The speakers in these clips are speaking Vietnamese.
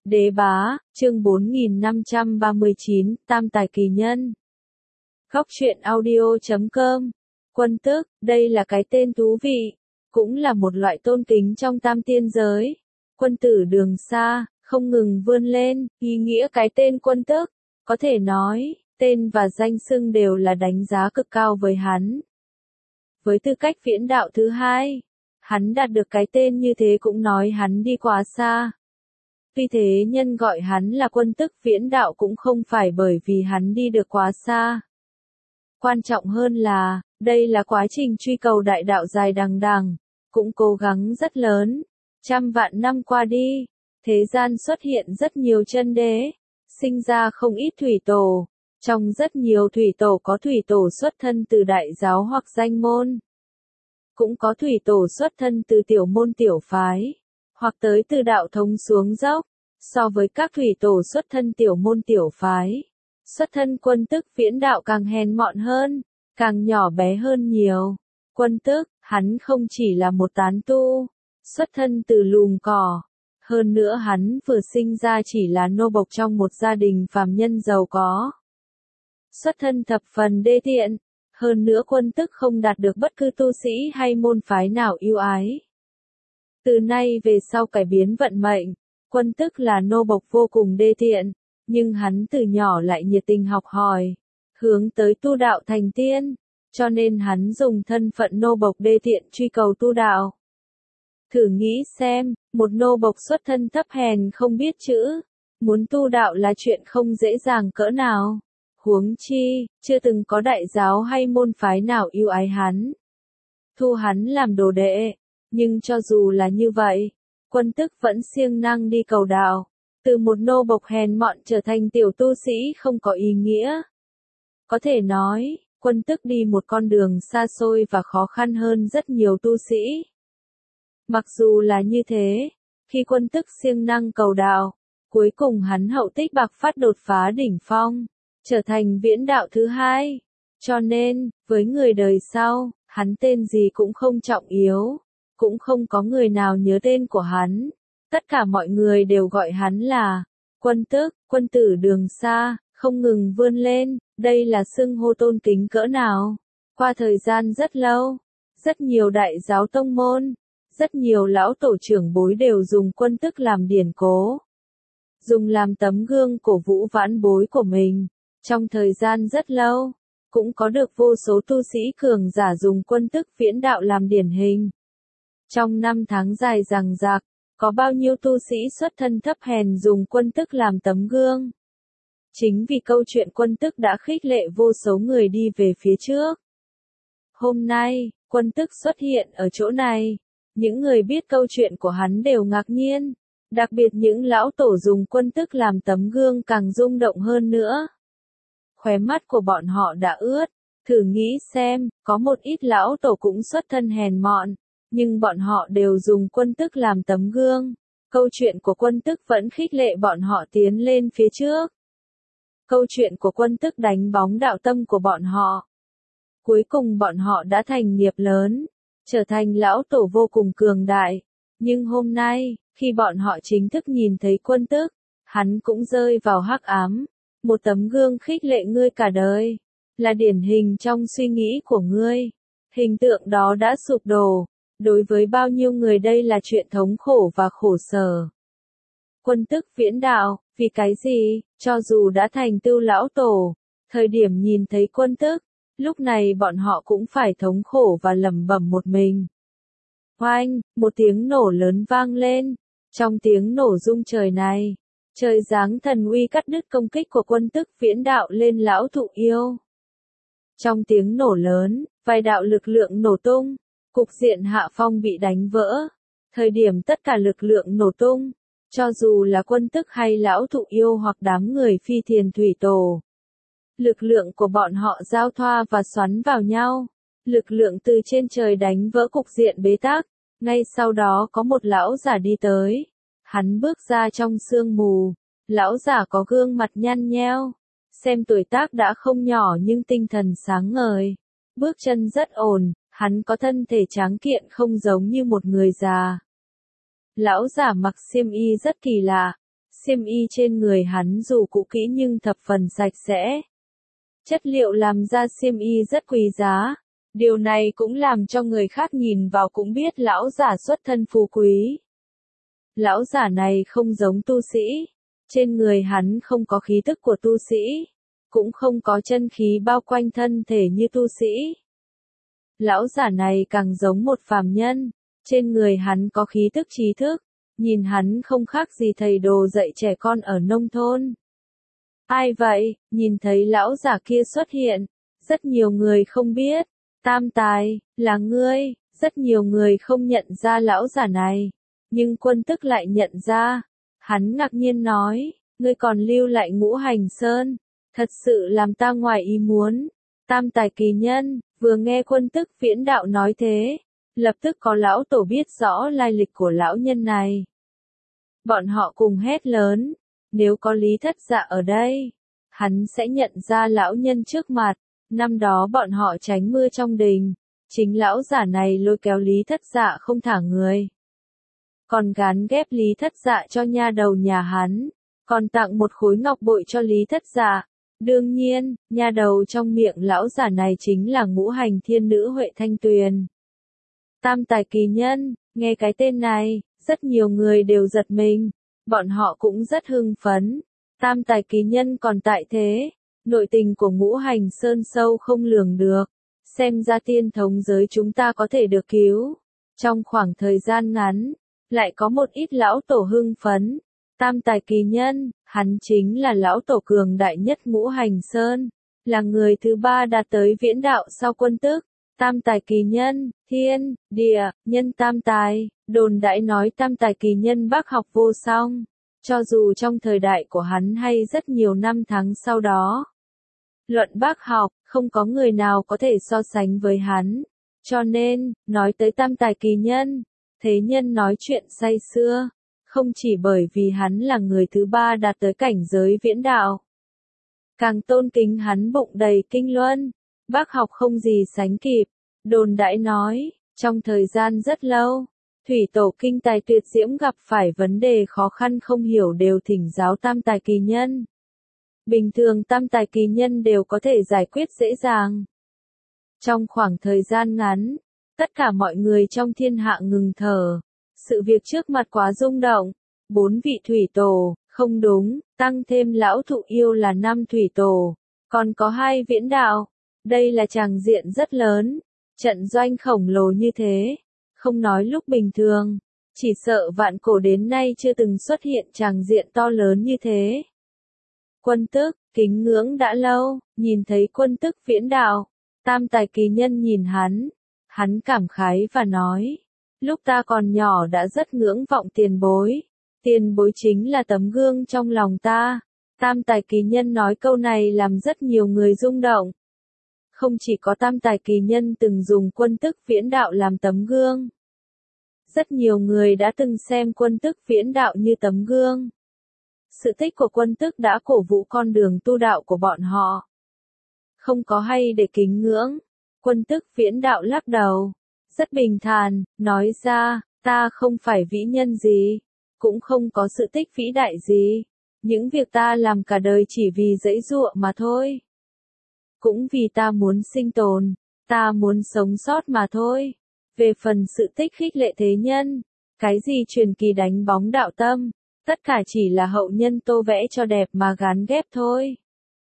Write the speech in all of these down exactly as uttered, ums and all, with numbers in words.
Đế bá, chương bốn nghìn năm trăm ba mươi chín, Tam tài kỳ nhân. Góc truyện audio chấm com. Quân tước, đây là cái tên thú vị, cũng là một loại tôn kính trong tam tiên giới. Quân tử đường xa, không ngừng vươn lên, ý nghĩa cái tên quân tước, có thể nói, tên và danh xưng đều là đánh giá cực cao với hắn. Với tư cách viễn đạo thứ hai, hắn đạt được cái tên như thế cũng nói hắn đi quá xa. Vì thế nhân gọi hắn là quân tước viễn đạo cũng không phải bởi vì hắn đi được quá xa. Quan trọng hơn là, đây là quá trình truy cầu đại đạo dài đằng đằng, cũng cố gắng rất lớn. Trăm vạn năm qua đi, thế gian xuất hiện rất nhiều chân đế, sinh ra không ít thủy tổ. Trong rất nhiều thủy tổ có thủy tổ xuất thân từ đại giáo hoặc danh môn. Cũng có thủy tổ xuất thân từ tiểu môn tiểu phái, hoặc tới từ đạo thống xuống dốc. So với các thủy tổ xuất thân tiểu môn tiểu phái, xuất thân quân tước viễn đạo càng hèn mọn hơn, càng nhỏ bé hơn nhiều. Quân tước, hắn không chỉ là một tán tu, xuất thân từ lùm cỏ. Hơn nữa hắn vừa sinh ra chỉ là nô bộc trong một gia đình phàm nhân giàu có. Xuất thân thập phần đê tiện, hơn nữa quân tước không đạt được bất cứ tu sĩ hay môn phái nào yêu ái. Từ nay về sau cải biến vận mệnh. Quân tước là nô bộc vô cùng đê tiện, nhưng hắn từ nhỏ lại nhiệt tình học hỏi, hướng tới tu đạo thành tiên, cho nên hắn dùng thân phận nô bộc đê tiện truy cầu tu đạo. Thử nghĩ xem, một nô bộc xuất thân thấp hèn không biết chữ, muốn tu đạo là chuyện không dễ dàng cỡ nào. Huống chi, chưa từng có đại giáo hay môn phái nào yêu ái hắn, thu hắn làm đồ đệ, nhưng cho dù là như vậy, quân tước vẫn siêng năng đi cầu đạo, từ một nô bộc hèn mọn trở thành tiểu tu sĩ không có ý nghĩa. Có thể nói, quân tước đi một con đường xa xôi và khó khăn hơn rất nhiều tu sĩ. Mặc dù là như thế, khi quân tước siêng năng cầu đạo, cuối cùng hắn hậu tích bạc phát đột phá đỉnh phong, trở thành viễn đạo thứ hai. Cho nên, với người đời sau, hắn tên gì cũng không trọng yếu. Cũng không có người nào nhớ tên của hắn. Tất cả mọi người đều gọi hắn là quân tước, quân tử đường xa, không ngừng vươn lên. Đây là xưng hô tôn kính cỡ nào. Qua thời gian rất lâu, rất nhiều đại giáo tông môn, rất nhiều lão tổ trưởng bối đều dùng quân tước làm điển cố. Dùng làm tấm gương cổ vũ vãn bối của mình. Trong thời gian rất lâu, cũng có được vô số tu sĩ cường giả dùng quân tước viễn đạo làm điển hình. Trong năm tháng dài dằng dặc, có bao nhiêu tu sĩ xuất thân thấp hèn dùng quân tước làm tấm gương. Chính vì câu chuyện quân tước đã khích lệ vô số người đi về phía trước. Hôm nay, quân tước xuất hiện ở chỗ này. Những người biết câu chuyện của hắn đều ngạc nhiên. Đặc biệt những lão tổ dùng quân tước làm tấm gương càng rung động hơn nữa. Khóe mắt của bọn họ đã ướt. Thử nghĩ xem, có một ít lão tổ cũng xuất thân hèn mọn. Nhưng bọn họ đều dùng quân tước làm tấm gương. Câu chuyện của quân tước vẫn khích lệ bọn họ tiến lên phía trước. Câu chuyện của quân tước đánh bóng đạo tâm của bọn họ. Cuối cùng bọn họ đã thành nghiệp lớn, trở thành lão tổ vô cùng cường đại. Nhưng hôm nay, khi bọn họ chính thức nhìn thấy quân tước, hắn cũng rơi vào hắc ám. Một tấm gương khích lệ ngươi cả đời, là điển hình trong suy nghĩ của ngươi. Hình tượng đó đã sụp đổ. Đối với bao nhiêu người đây là chuyện thống khổ và khổ sở. Quân tước viễn đạo, vì cái gì, cho dù đã thành tựu lão tổ, thời điểm nhìn thấy quân tước, lúc này bọn họ cũng phải thống khổ và lẩm bẩm một mình. Oanh, một tiếng nổ lớn vang lên, trong tiếng nổ rung trời này, trời giáng thần uy cắt đứt công kích của quân tước viễn đạo lên lão thụ yêu. Trong tiếng nổ lớn, vài đạo lực lượng nổ tung. Cục diện hạ phong bị đánh vỡ. Thời điểm tất cả lực lượng nổ tung, cho dù là quân tước hay lão thụ yêu hoặc đám người phi thiền thủy tổ. Lực lượng của bọn họ giao thoa và xoắn vào nhau. Lực lượng từ trên trời đánh vỡ cục diện bế tắc. Ngay sau đó có một lão giả đi tới. Hắn bước ra trong sương mù. Lão giả có gương mặt nhăn nheo. Xem tuổi tác đã không nhỏ nhưng tinh thần sáng ngời. Bước chân rất ổn. Hắn có thân thể tráng kiện không giống như một người già. Lão giả mặc xiêm y rất kỳ lạ. xiêm y trên người hắn dù cũ kỹ nhưng thập phần sạch sẽ. Chất liệu làm ra xiêm y rất quý giá. Điều này cũng làm cho người khác nhìn vào cũng biết lão giả xuất thân phú quý. Lão giả này không giống tu sĩ. Trên người hắn không có khí tức của tu sĩ. Cũng không có chân khí bao quanh thân thể như tu sĩ. Lão giả này càng giống một phàm nhân. Trên người hắn có khí tức trí thức. Nhìn hắn không khác gì thầy đồ dạy trẻ con ở nông thôn. Ai vậy? Nhìn thấy lão giả kia xuất hiện. Rất nhiều người không biết. Tam Tài, là ngươi. Rất nhiều người không nhận ra lão giả này. Nhưng Quân Tức lại nhận ra. Hắn ngạc nhiên nói, ngươi còn lưu lại Ngũ Hành Sơn. Thật sự làm ta ngoài ý muốn. Tam Tài kỳ nhân, vừa nghe Quân Tức Viễn Đạo nói thế. Lập tức có lão tổ biết rõ lai lịch của lão nhân này. Bọn họ cùng hét lớn. Nếu có Lý Thất Dạ ở đây, hắn sẽ nhận ra lão nhân trước mặt. Năm đó bọn họ tránh mưa trong đình. Chính lão giả này lôi kéo Lý Thất Dạ không thả người. Còn gán ghép Lý Thất Dạ cho nha đầu nhà hắn. Còn tặng một khối ngọc bội cho Lý Thất Dạ. Đương nhiên, nha đầu trong miệng lão giả này chính là Ngũ Hành Thiên Nữ Huệ Thanh Tuyền. Tam Tài kỳ nhân, nghe cái tên này, rất nhiều người đều giật mình. Bọn họ cũng rất hưng phấn. Tam Tài kỳ nhân còn tại thế. Nội tình của Ngũ Hành Sơn sâu không lường được. Xem ra tiên thống giới chúng ta có thể được cứu. Trong khoảng thời gian ngắn, lại có một ít lão tổ hưng phấn. Tam Tài kỳ nhân, hắn chính là lão tổ cường đại nhất Ngũ Hành Sơn. Là người thứ ba đạt tới viễn đạo sau Quân Tức. Tam Tài kỳ nhân, thiên, địa, nhân tam tài, đồn đãi nói tam tài kỳ nhân bác học vô song. Cho dù trong thời đại của hắn hay rất nhiều năm tháng sau đó. Luận bác học, không có người nào có thể so sánh với hắn. Cho nên, nói tới tam tài kỳ nhân, thế nhân nói chuyện say xưa. Không chỉ bởi vì hắn là người thứ ba đạt tới cảnh giới viễn đạo. Càng tôn kính hắn bụng đầy kinh luân. Bác học không gì sánh kịp. Đồn đãi nói, trong thời gian rất lâu, thủy tổ kinh tài tuyệt diễm gặp phải vấn đề khó khăn không hiểu đều thỉnh giáo tam tài kỳ nhân. Bình thường tam tài kỳ nhân đều có thể giải quyết dễ dàng. Trong khoảng thời gian ngắn, tất cả mọi người trong thiên hạ ngừng thở. Sự việc trước mặt quá rung động. Bốn vị thủy tổ, không đúng, tăng thêm lão thụ yêu là năm thủy tổ, còn có hai viễn đạo. Đây là tràng diện rất lớn, trận doanh khổng lồ như thế, không nói lúc bình thường, chỉ sợ vạn cổ đến nay chưa từng xuất hiện tràng diện to lớn như thế. Quân Tức, kính ngưỡng đã lâu, nhìn thấy Quân Tức viễn đạo, tam tài kỳ nhân nhìn hắn, hắn cảm khái và nói, lúc ta còn nhỏ đã rất ngưỡng vọng tiền bối, tiền bối chính là tấm gương trong lòng ta. Tam tài kỳ nhân nói câu này làm rất nhiều người rung động. Không chỉ có tam tài kỳ nhân từng dùng Quân Tức viễn đạo làm tấm gương. Rất nhiều người đã từng xem Quân Tức viễn đạo như tấm gương. Sự tích của Quân Tức đã cổ vũ con đường tu đạo của bọn họ. Không có hay để kính ngưỡng. Quân Tức viễn đạo lắc đầu. Rất bình thản, nói ra, ta không phải vĩ nhân gì. Cũng không có sự tích vĩ đại gì. Những việc ta làm cả đời chỉ vì giãy giụa mà thôi. Cũng vì ta muốn sinh tồn, ta muốn sống sót mà thôi. Về phần sự tích khích lệ thế nhân, cái gì truyền kỳ đánh bóng đạo tâm, tất cả chỉ là hậu nhân tô vẽ cho đẹp mà gán ghép thôi.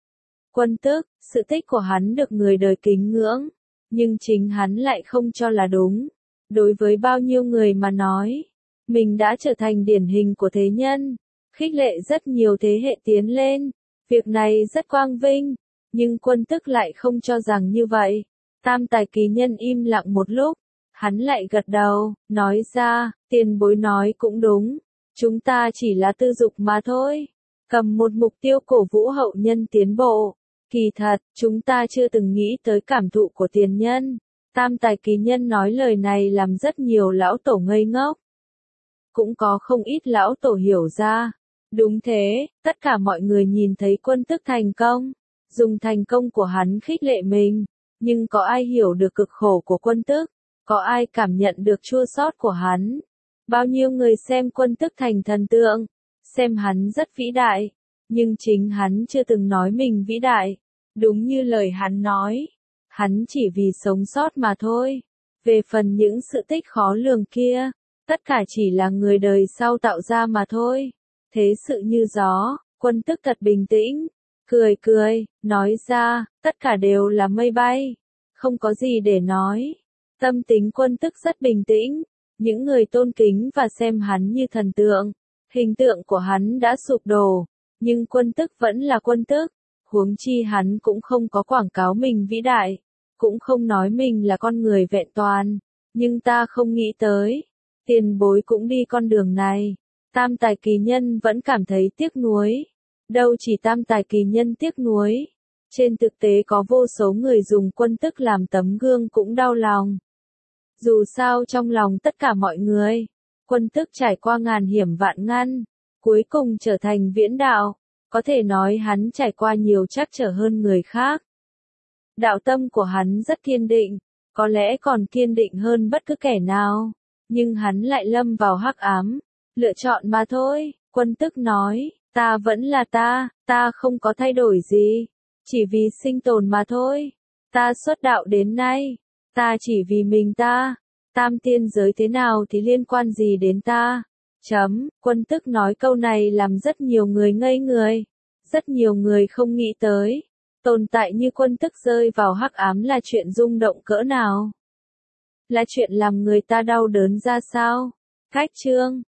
Quân Tức, sự tích của hắn được người đời kính ngưỡng, nhưng chính hắn lại không cho là đúng. Đối với bao nhiêu người mà nói, mình đã trở thành điển hình của thế nhân, khích lệ rất nhiều thế hệ tiến lên, việc này rất quang vinh. Nhưng Quân Tức lại không cho rằng như vậy. Tam tài kỳ nhân im lặng một lúc, hắn lại gật đầu, nói ra, tiền bối nói cũng đúng, chúng ta chỉ là tư dục mà thôi, cầm một mục tiêu cổ vũ hậu nhân tiến bộ. Kỳ thật, chúng ta chưa từng nghĩ tới cảm thụ của tiền nhân. Tam tài kỳ nhân nói lời này làm rất nhiều lão tổ ngây ngốc. Cũng có không ít lão tổ hiểu ra. Đúng thế, tất cả mọi người nhìn thấy Quân Tức thành công. Dùng thành công của hắn khích lệ mình, nhưng có ai hiểu được cực khổ của Quân Tức, có ai cảm nhận được chua xót của hắn. Bao nhiêu người xem Quân Tức thành thần tượng, xem hắn rất vĩ đại, nhưng chính hắn chưa từng nói mình vĩ đại. Đúng như lời hắn nói, hắn chỉ vì sống sót mà thôi. Về phần những sự tích khó lường kia, tất cả chỉ là người đời sau tạo ra mà thôi. Thế sự như gió, Quân Tức thật bình tĩnh, cười cười, nói ra, tất cả đều là mây bay, không có gì để nói. Tâm tính Quân Tức rất bình tĩnh, những người tôn kính và xem hắn như thần tượng. Hình tượng của hắn đã sụp đổ, nhưng Quân Tức vẫn là Quân Tức. Huống chi hắn cũng không có quảng cáo mình vĩ đại, cũng không nói mình là con người vẹn toàn. Nhưng ta không nghĩ tới, tiền bối cũng đi con đường này. Tam Tài Kỳ Nhân vẫn cảm thấy tiếc nuối. Đâu chỉ Tam Tài Kỳ Nhân tiếc nuối, trên thực tế có vô số người dùng Quân Tức làm tấm gương cũng đau lòng. Dù sao trong lòng tất cả mọi người, Quân Tức trải qua ngàn hiểm vạn ngăn, cuối cùng trở thành viễn đạo. Có thể nói hắn trải qua nhiều trắc trở hơn người khác. Đạo tâm của hắn rất kiên định, có lẽ còn kiên định hơn bất cứ kẻ nào, nhưng hắn lại lâm vào hắc ám, lựa chọn mà thôi. Quân Tức nói, ta vẫn là ta, ta không có thay đổi gì, chỉ vì sinh tồn mà thôi. Ta xuất đạo đến nay, ta chỉ vì mình ta, tam tiên giới thế nào thì liên quan gì đến ta. Chấm, Quân Tức nói câu này làm rất nhiều người ngây người. Rất nhiều người không nghĩ tới, tồn tại như Quân Tức rơi vào hắc ám là chuyện rung động cỡ nào. Là chuyện làm người ta đau đớn ra sao. Cách chương